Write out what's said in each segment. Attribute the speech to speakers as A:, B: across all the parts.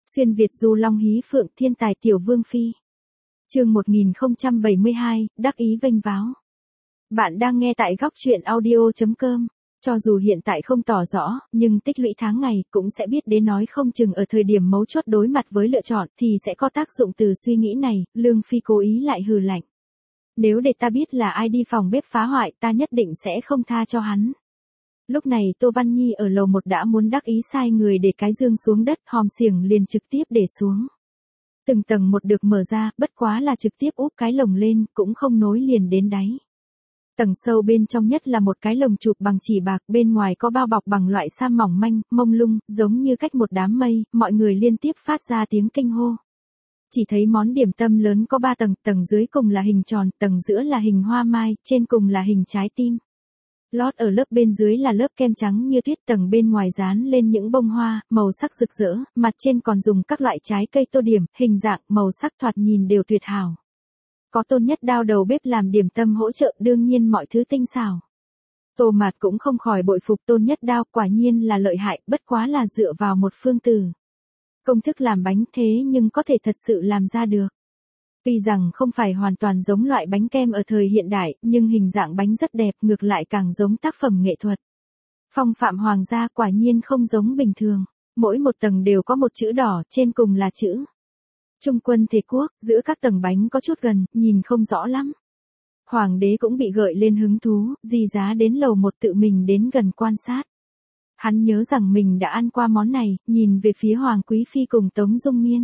A: Xuyên Việt du long hí phượng thiên tài tiểu vương phi. Chương 1072, đắc ý vênh váo. Bạn đang nghe tại góc truyện audio.com. Cho dù hiện tại không tỏ rõ, nhưng tích lũy tháng ngày cũng sẽ biết đến, nói không chừng ở thời điểm mấu chốt đối mặt với lựa chọn thì sẽ có tác dụng từ suy nghĩ này. Lương Phi cố ý lại hừ lạnh. Nếu để ta biết là ai đi phòng bếp phá hoại, ta nhất định sẽ không tha cho hắn. Lúc này Tô Văn Nhi ở lầu 1 đã muốn đắc ý sai người để cái dương xuống đất, hòm xiềng liền trực tiếp để xuống. Từng tầng một được mở ra, bất quá là trực tiếp úp cái lồng lên, cũng không nối liền đến đáy. Tầng sâu bên trong nhất là một cái lồng chụp bằng chỉ bạc, bên ngoài có bao bọc bằng loại sa mỏng manh, mông lung, giống như cách một đám mây, mọi người liên tiếp phát ra tiếng kinh hô. Chỉ thấy món điểm tâm lớn có 3 tầng, tầng dưới cùng là hình tròn, tầng giữa là hình hoa mai, trên cùng là hình trái tim. Lót ở lớp bên dưới là lớp kem trắng như tuyết, tầng bên ngoài dán lên những bông hoa, màu sắc rực rỡ, mặt trên còn dùng các loại trái cây tô điểm, hình dạng, màu sắc thoạt nhìn đều tuyệt hảo. Có Tôn Nhất Đao đầu bếp làm điểm tâm hỗ trợ, đương nhiên mọi thứ tinh xảo. Tô Mạt cũng không khỏi bội phục Tôn Nhất Đao, quả nhiên là lợi hại, bất quá là dựa vào một phương từ công thức làm bánh, thế nhưng có thể thật sự làm ra được. Tuy rằng không phải hoàn toàn giống loại bánh kem ở thời hiện đại, nhưng hình dạng bánh rất đẹp, ngược lại càng giống tác phẩm nghệ thuật. Phong phạm hoàng gia, quả nhiên không giống bình thường. Mỗi một tầng đều có một chữ đỏ, trên cùng là chữ Trung Quân Thế Quốc, giữa các tầng bánh có chút gần, nhìn không rõ lắm. Hoàng đế cũng bị gợi lên hứng thú, dì giá đến lầu 1 tự mình đến gần quan sát. Hắn nhớ rằng mình đã ăn qua món này, nhìn về phía Hoàng Quý Phi cùng Tống Dung Miên.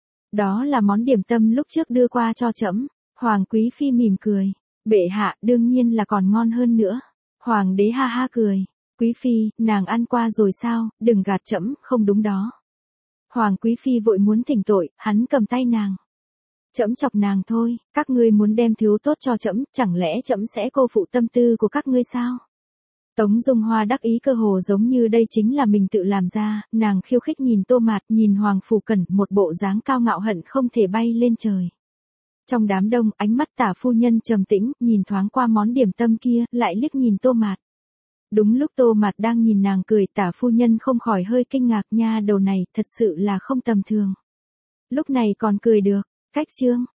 A: Đó là món điểm tâm lúc trước đưa qua cho trẫm. Hoàng Quý Phi mỉm cười. Bệ hạ, đương nhiên là còn ngon hơn nữa. Hoàng đế ha ha cười. Quý Phi, nàng ăn qua rồi sao, đừng gạt trẫm, không đúng đó. Hoàng Quý Phi vội muốn thỉnh tội, hắn cầm tay nàng. Trẫm chọc nàng thôi, các ngươi muốn đem thứ tốt cho trẫm, chẳng lẽ trẫm sẽ cô phụ tâm tư của các ngươi sao? Tống Dung Hoa đắc ý cơ hồ giống như đây chính là mình tự làm ra, nàng khiêu khích nhìn Tô Mạt, nhìn Hoàng Phủ Cẩn, một bộ dáng cao ngạo hận không thể bay lên trời. Trong đám đông, ánh mắt Tả phu nhân trầm tĩnh, nhìn thoáng qua món điểm tâm kia, lại liếc nhìn Tô Mạt. Đúng lúc Tô Mạt đang nhìn nàng cười, Tả phu nhân không khỏi hơi kinh ngạc, nha đầu này thật sự là không tầm thường. Lúc này còn cười được. Cách chương,